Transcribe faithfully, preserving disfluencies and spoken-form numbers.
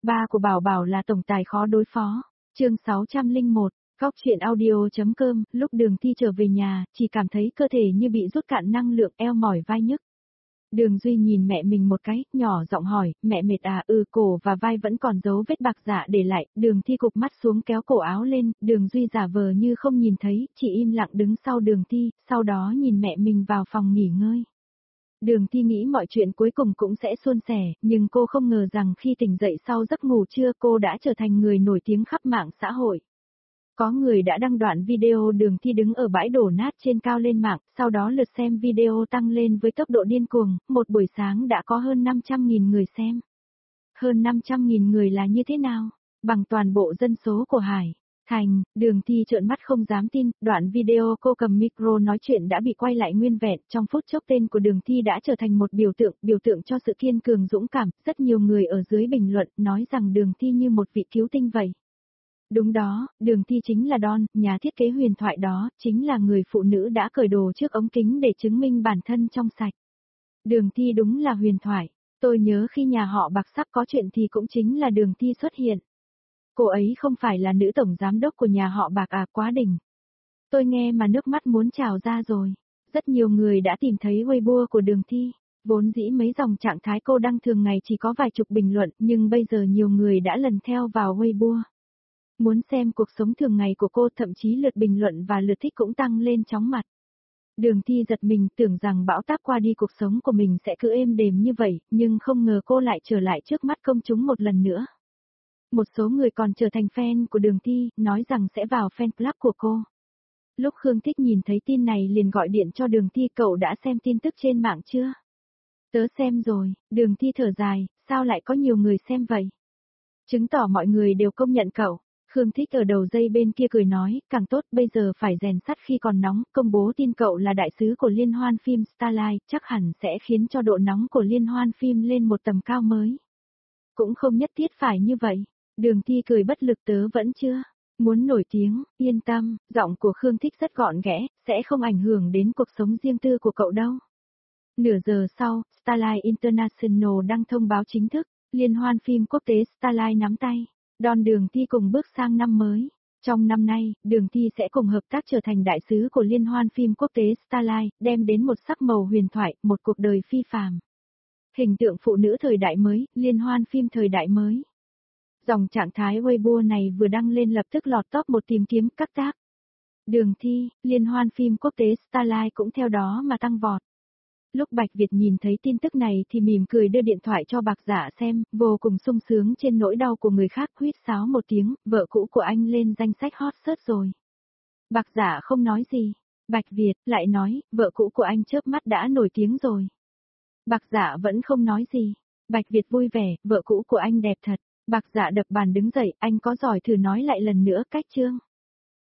Ba của Bảo Bảo là tổng tài khó đối phó. Chương sáu trăm lẻ một, Góc truyện audio.com, lúc Đường Thi trở về nhà, chỉ cảm thấy cơ thể như bị rút cạn năng lượng, eo mỏi vai nhức. Đường Duy nhìn mẹ mình một cái, nhỏ giọng hỏi, mẹ mệt à? Ừ, cổ và vai vẫn còn dấu vết bạc dạ để lại. Đường Thi cụp mắt xuống kéo cổ áo lên, Đường Duy giả vờ như không nhìn thấy, chỉ im lặng đứng sau Đường Thi, sau đó nhìn mẹ mình vào phòng nghỉ ngơi. Đường Thi nghĩ mọi chuyện cuối cùng cũng sẽ suôn sẻ, nhưng cô không ngờ rằng khi tỉnh dậy sau giấc ngủ trưa cô đã trở thành người nổi tiếng khắp mạng xã hội. Có người đã đăng đoạn video Đường Thi đứng ở bãi đổ nát trên cao lên mạng, sau đó lượt xem video tăng lên với tốc độ điên cuồng, một buổi sáng đã có hơn năm trăm nghìn người xem. Hơn năm trăm nghìn người là như thế nào? Bằng toàn bộ dân số của Hải Thành. Đường Thi trợn mắt không dám tin, đoạn video cô cầm micro nói chuyện đã bị quay lại nguyên vẹn, trong phút chốc tên của Đường Thi đã trở thành một biểu tượng, biểu tượng cho sự kiên cường dũng cảm, rất nhiều người ở dưới bình luận nói rằng Đường Thi như một vị cứu tinh vậy. Đúng đó, Đường Thi chính là Don, nhà thiết kế huyền thoại đó, chính là người phụ nữ đã cởi đồ trước ống kính để chứng minh bản thân trong sạch. Đường Thi đúng là huyền thoại, tôi nhớ khi nhà họ Bạc sắp có chuyện thì cũng chính là Đường Thi xuất hiện. Cô ấy không phải là nữ tổng giám đốc của nhà họ Bạc à, quá đỉnh. Tôi nghe mà nước mắt muốn trào ra rồi. Rất nhiều người đã tìm thấy Weibo của Đường Thi. Vốn dĩ mấy dòng trạng thái cô đăng thường ngày chỉ có vài chục bình luận, nhưng bây giờ nhiều người đã lần theo vào Weibo. Muốn xem cuộc sống thường ngày của cô, thậm chí lượt bình luận và lượt thích cũng tăng lên chóng mặt. Đường Thi giật mình, tưởng rằng bão táp qua đi cuộc sống của mình sẽ cứ êm đềm như vậy, nhưng không ngờ cô lại trở lại trước mắt công chúng một lần nữa. Một số người còn trở thành fan của Đường Thi, nói rằng sẽ vào fan club của cô. Lúc Khương Thích nhìn thấy tin này liền gọi điện cho Đường Thi, cậu đã xem tin tức trên mạng chưa? Tớ xem rồi. Đường Thi thở dài, sao lại có nhiều người xem vậy? Chứng tỏ mọi người đều công nhận cậu. Khương Thích ở đầu dây bên kia cười nói, càng tốt, bây giờ phải rèn sắt khi còn nóng, công bố tin cậu là đại sứ của liên hoan phim Starlight, chắc hẳn sẽ khiến cho độ nóng của liên hoan phim lên một tầm cao mới. Cũng không nhất thiết phải như vậy. Đường Thi cười bất lực, tớ vẫn chưa muốn nổi tiếng, yên tâm, giọng của Khương Thích rất gọn ghẽ, sẽ không ảnh hưởng đến cuộc sống riêng tư của cậu đâu. Nửa giờ sau, Starlight International đăng thông báo chính thức, liên hoan phim quốc tế Starlight nắm tay, đón Đường Thi cùng bước sang năm mới. Trong năm nay, Đường Thi sẽ cùng hợp tác trở thành đại sứ của liên hoan phim quốc tế Starlight, đem đến một sắc màu huyền thoại, một cuộc đời phi phàm. Hình tượng phụ nữ thời đại mới, liên hoan phim thời đại mới. Dòng trạng thái Weibo này vừa đăng lên lập tức lọt top một tìm kiếm các tác. Đường Thi, liên hoan phim quốc tế Starlight cũng theo đó mà tăng vọt. Lúc Bạch Việt nhìn thấy tin tức này thì mỉm cười đưa điện thoại cho Bạc Dạ xem, vô cùng sung sướng trên nỗi đau của người khác, huýt sáo một tiếng, vợ cũ của anh lên danh sách hot search rồi. Bạc Dạ không nói gì. Bạch Việt lại nói, vợ cũ của anh chớp mắt đã nổi tiếng rồi. Bạc Dạ vẫn không nói gì. Bạch Việt vui vẻ, vợ cũ của anh đẹp thật. Bạc Dạ đập bàn đứng dậy, anh có giỏi thử nói lại lần nữa cách chương.